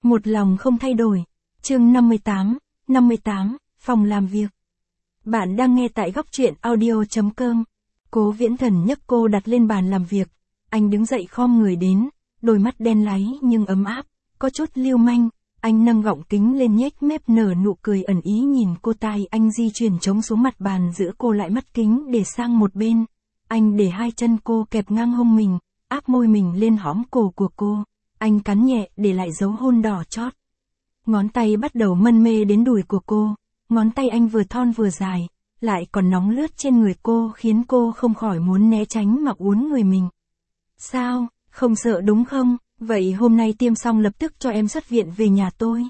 Một lòng không thay đổi. Chương 58, phòng làm việc. Bạn đang nghe tại góc truyện audio.com. Cố Viễn Thần nhấc cô đặt lên bàn làm việc. Anh đứng dậy khom người đến, đôi mắt đen láy nhưng ấm áp, có chút lưu manh. Anh nâng gọng kính lên nhếch mép nở nụ cười ẩn ý nhìn cô, tai anh di chuyển trống xuống mặt bàn, giữa cô lại mắt kính để sang một bên. Anh để hai chân cô kẹp ngang hông mình, áp môi mình lên hõm cổ của cô. Anh cắn nhẹ để lại dấu hôn đỏ chót. Ngón tay bắt đầu mân mê đến đùi của cô, ngón tay anh vừa thon vừa dài, lại còn nóng lướt trên người cô khiến cô không khỏi muốn né tránh mà uốn người mình. Sao, không sợ đúng không? Vậy hôm nay tiêm xong lập tức cho em xuất viện về nhà tôi.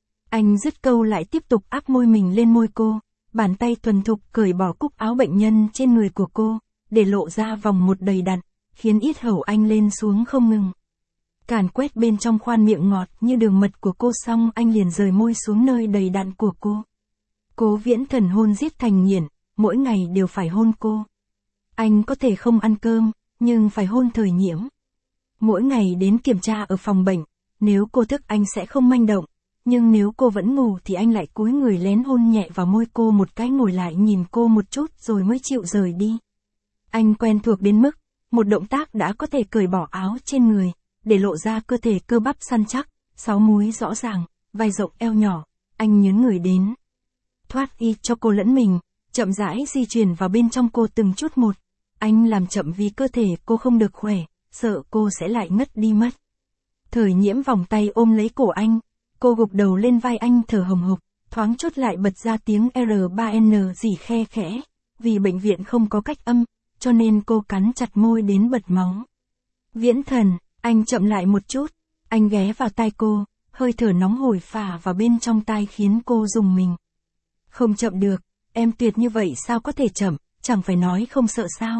Anh dứt câu lại tiếp tục áp môi mình lên môi cô, bàn tay thuần thục cởi bỏ cúc áo bệnh nhân trên người của cô, để lộ ra vòng một đầy đặn, khiến yết hầu anh lên xuống không ngừng. Càn quét bên trong khoan miệng ngọt như đường mật của cô xong, anh liền rời môi xuống nơi đầy đặn của cô. Cố Viễn Thần hôn giết thành nghiện, mỗi ngày đều phải hôn cô. Anh có thể không ăn cơm, nhưng phải hôn Thời Nhiễm. Mỗi ngày đến kiểm tra ở phòng bệnh, nếu cô thức anh sẽ không manh động, nhưng nếu cô vẫn ngủ thì anh lại cúi người lén hôn nhẹ vào môi cô một cái, ngồi lại nhìn cô một chút rồi mới chịu rời đi. Anh quen thuộc đến mức, một động tác đã có thể cởi bỏ áo trên người, để lộ ra cơ thể cơ bắp săn chắc, 6 múi rõ ràng, vai rộng eo nhỏ. Anh nhướng người đến, thoát y cho cô lẫn mình, chậm rãi di chuyển vào bên trong cô từng chút một. Anh làm chậm vì cơ thể cô không được khỏe, sợ cô sẽ lại ngất đi mất. Thời Nhiễm vòng tay ôm lấy cổ anh, cô gục đầu lên vai anh thở hồng hộc, thoáng chút lại bật ra tiếng R3N gì khe khẽ. Vì bệnh viện không có cách âm, cho nên cô cắn chặt môi đến bật máu. Viễn Thần, anh chậm lại một chút. Anh ghé vào tai cô, hơi thở nóng hổi phả vào bên trong tai khiến cô rùng mình. Không chậm được, em tuyệt như vậy sao có thể chậm, chẳng phải nói không sợ sao.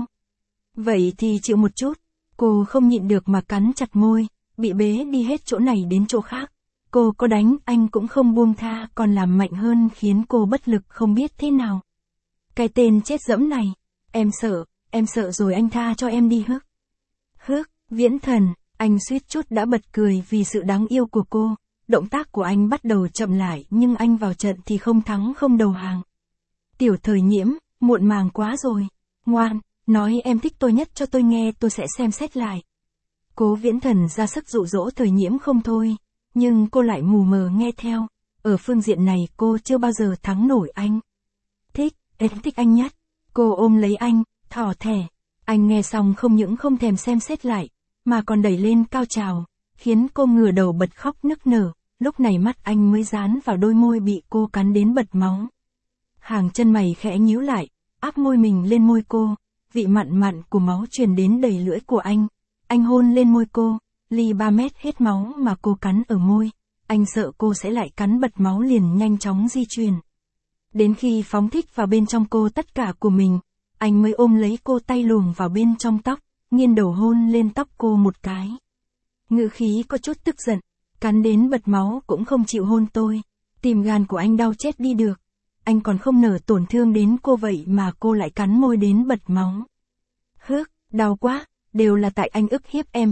Vậy thì chịu một chút. Cô không nhịn được mà cắn chặt môi, bị bế đi hết chỗ này đến chỗ khác. Cô có đánh anh cũng không buông tha, còn làm mạnh hơn khiến cô bất lực không biết thế nào. Cái tên chết dẫm này, em sợ rồi anh tha cho em đi hức. Hức, Viễn Thần, anh suýt chút đã bật cười vì sự đáng yêu của cô. Động tác của anh bắt đầu chậm lại, nhưng anh vào trận thì không thắng không đầu hàng. Tiểu Thời Nhiễm, muộn màng quá rồi. Ngoan, nói em thích tôi nhất cho tôi nghe, tôi sẽ xem xét lại. Cố Viễn Thần ra sức dụ dỗ Thời Nhiễm không thôi, nhưng cô lại mù mờ nghe theo. Ở phương diện này cô chưa bao giờ thắng nổi anh. Thích, em thích anh nhất. Cô ôm lấy anh, thỏ thẻ. Anh nghe xong không những không thèm xem xét lại, mà còn đẩy lên cao trào, khiến cô ngửa đầu bật khóc nức nở. Lúc này mắt anh mới dán vào đôi môi bị cô cắn đến bật máu. Hàng chân mày khẽ nhíu lại, áp môi mình lên môi cô, vị mặn mặn của máu truyền đến đầy lưỡi của anh. Anh hôn lên môi cô, ly 3 mét hết máu mà cô cắn ở môi. Anh sợ cô sẽ lại cắn bật máu liền nhanh chóng di chuyển. Đến khi phóng thích vào bên trong cô tất cả của mình, anh mới ôm lấy cô, tay luồn vào bên trong tóc, nghiêng đầu hôn lên tóc cô một cái. Ngữ khí có chút tức giận, cắn đến bật máu cũng không chịu hôn tôi. Tim gan của anh đau chết đi được. Anh còn không nỡ tổn thương đến cô vậy mà cô lại cắn môi đến bật máu. Hức, đau quá, đều là tại anh ức hiếp em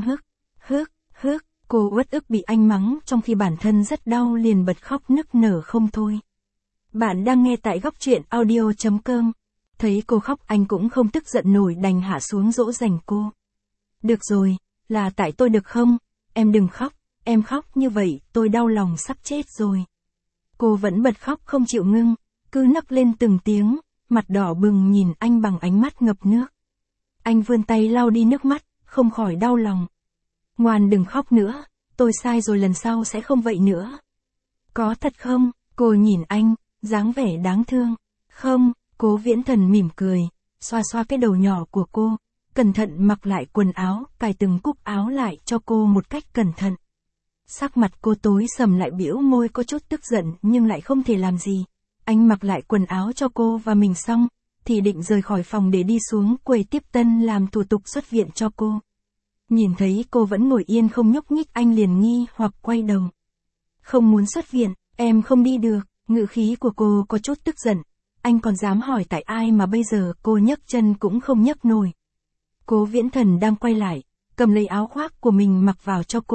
hức, cô uất ức bị anh mắng trong khi bản thân rất đau liền bật khóc nức nở không thôi. Bạn đang nghe tại góc truyện audio.com. Thấy cô khóc anh cũng không tức giận nổi, đành hạ xuống dỗ dành cô. Được rồi, là tại tôi được không? Em đừng khóc, em khóc như vậy tôi đau lòng sắp chết rồi. Cô vẫn bật khóc không chịu ngưng, cứ nấc lên từng tiếng, mặt đỏ bừng nhìn anh bằng ánh mắt ngập nước. Anh vươn tay lau đi nước mắt, không khỏi đau lòng. Ngoan đừng khóc nữa, tôi sai rồi, lần sau sẽ không vậy nữa. Có thật không? Cô nhìn anh, dáng vẻ đáng thương. Không, Cố Viễn Thần mỉm cười, xoa xoa cái đầu nhỏ của cô, cẩn thận mặc lại quần áo, cài từng cúc áo lại cho cô một cách cẩn thận. Sắc mặt cô tối sầm lại, bĩu môi có chút tức giận nhưng lại không thể làm gì. Anh mặc lại quần áo cho cô và mình xong, thì định rời khỏi phòng để đi xuống quầy tiếp tân làm thủ tục xuất viện cho cô. Nhìn thấy cô vẫn ngồi yên không nhúc nhích, anh liền nghi hoặc quay đầu. Không muốn xuất viện, em không đi được. Ngữ khí của cô có chút tức giận. Anh còn dám hỏi tại ai mà bây giờ cô nhấc chân cũng không nhấc nổi. Cố Viễn Thần đang quay lại, cầm lấy áo khoác của mình mặc vào cho cô,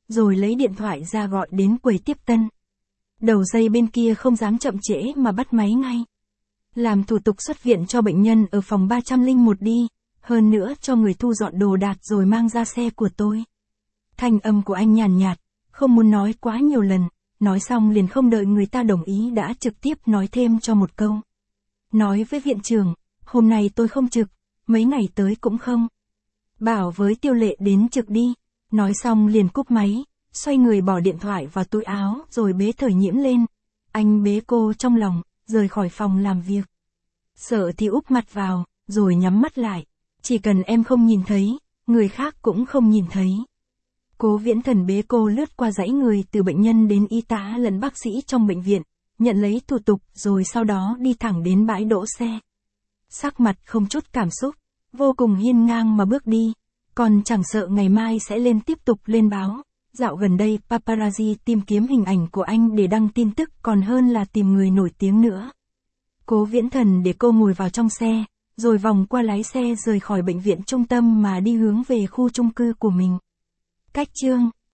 rồi lấy điện thoại ra gọi đến quầy tiếp tân. Đầu dây bên kia không dám chậm trễ mà bắt máy ngay. Làm thủ tục xuất viện cho bệnh nhân ở phòng 301 đi, hơn nữa cho người thu dọn đồ đạc rồi mang ra xe của tôi. Thanh âm của anh nhàn nhạt, không muốn nói quá nhiều lần, nói xong liền không đợi người ta đồng ý đã trực tiếp nói thêm cho một câu. Nói với viện trưởng, hôm nay tôi không trực, mấy ngày tới cũng không. Bảo với Tiêu Lệ đến trực đi, nói xong liền cúp máy, xoay người bỏ điện thoại vào túi áo rồi bế Thời Nhiễm lên. Anh bế cô trong lòng, rời khỏi phòng làm việc. Sợ thì úp mặt vào, rồi nhắm mắt lại. Chỉ cần em không nhìn thấy, người khác cũng không nhìn thấy. Cố Viễn Thần bế cô lướt qua dãy người từ bệnh nhân đến y tá lẫn bác sĩ trong bệnh viện, nhận lấy thủ tục rồi sau đó đi thẳng đến bãi đỗ xe. Sắc mặt không chút cảm xúc, vô cùng hiên ngang mà bước đi, còn chẳng sợ ngày mai sẽ lên tiếp tục lên báo. Dạo gần đây paparazzi tìm kiếm hình ảnh của anh để đăng tin tức còn hơn là tìm người nổi tiếng nữa. Cố Viễn Thần để cô ngồi vào trong xe, rồi vòng qua lái xe rời khỏi bệnh viện trung tâm mà đi hướng về khu chung cư của mình. Cách chương